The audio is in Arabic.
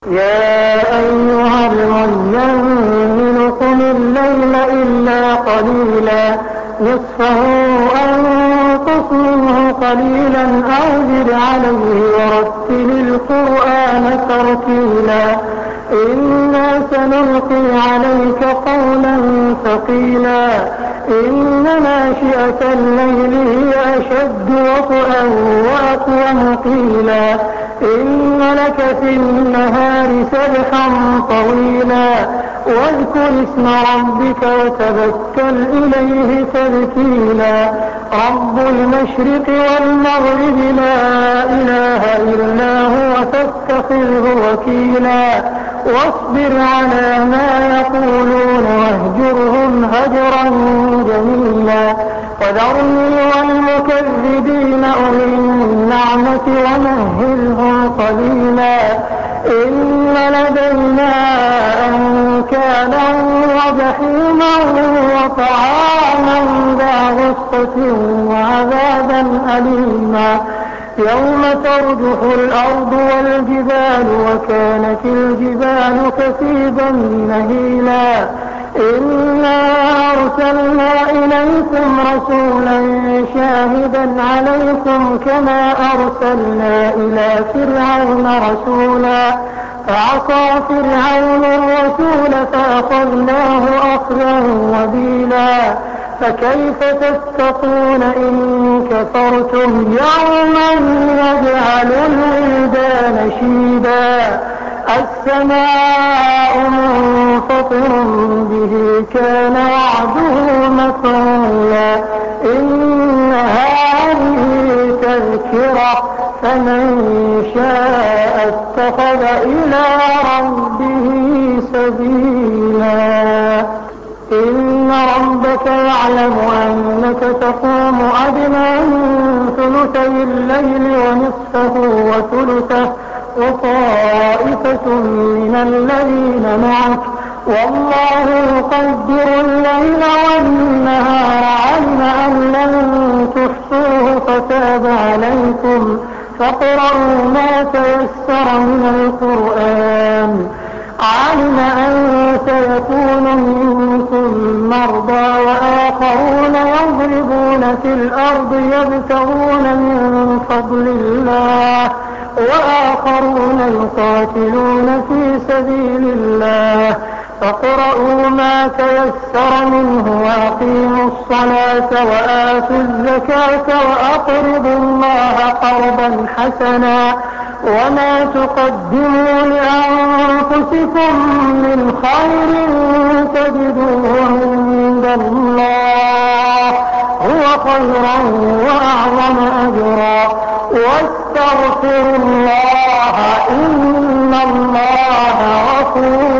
يا أيها المزمل قم الليل إلا قليلا نصفه أو انقص منه قليلا أو زد عليه ورتل القرآن ترتيلا إنا سنلقي عليك قولا ثقيلا إن ناشئة الليل هي أشد وطئا وأقوم قيلا إن لك في النهار سبحا طويلا واذكر اسم ربك وتبتل إليه تبتيلا رب المشرق والمغرب لا إله إلا هو فاتخذه وكيلا واصبر على ما يقولون واهجرهم هجرا جميلا وذرني والمكذبين أولي النعمة ومهلهم قليلا إن لدينا أنكالا وجحيما وطعاما ذا غصة وعذابا أليما يوم ترجف الأرض والجبال وكانت الجبال كثيبا مهيلا إنا أرسلنا إليكم رسولا شاهدا عليكم كما أرسلنا إلى فرعون رسولا فعصى فرعون الرسول فأخذناه أخذا وبيلا فكيف تتقون إن كفرتم يوما يجعل الولدان شيبا السماء منفطر به كان وعده مفعولا إن هذه تذكرة فمن شاء اتخذ إلى ربه سبيلا إن ربك يعلم أنك تقوم أدنى من ثلثي الليل ونصفه وثلثه وطائفة من الذين معك والله يقدر الليل والنهار علم أن لن تحصوه فتاب عليكم فاقرؤوا ما تيسر من القرآن علم أن سيكون منكم مرضى وآخرون يضربون في الأرض يبتغون من فضل الله وآخرون يقاتلون في سبيل الله فاقرؤوا ما تيسر منه وأقيموا الصلاة وآتوا الزكاة وأقرضوا الله قرضا حسنا وما تقدموا لأنفسكم من خير تجدوه عند الله هو خيرا وأعظم أجرا واستغفروا الله إن الله غفور